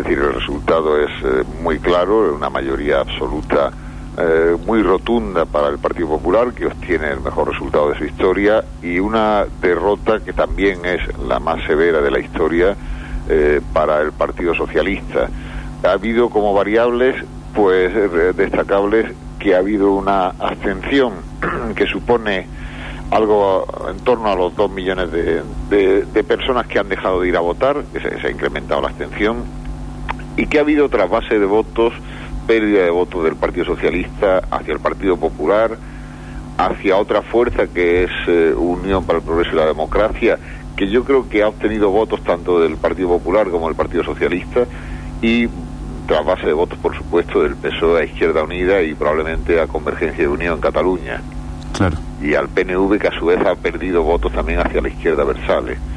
decir, el resultado es muy claro, una mayoría absoluta muy rotunda para el Partido Popular, que obtiene el mejor resultado de su historia, y una derrota que también es la más severa de la historia para el Partido Socialista. Ha habido como variables pues destacables que ha habido una abstención que supone algo en torno a los 2 millones de personas que han dejado de ir a votar, que se ha incrementado la abstención, y que ha habido trasvase de votos, pérdida de votos del Partido Socialista hacia el Partido Popular, hacia otra fuerza que es Unión para el Progreso y la Democracia, que yo creo que ha obtenido votos tanto del Partido Popular como del Partido Socialista, y trasvase de votos, por supuesto, del PSOE a Izquierda Unida y probablemente a Convergencia y Unión en Cataluña. Claro. Y al PNV, que a su vez ha perdido votos también hacia la izquierda Versales.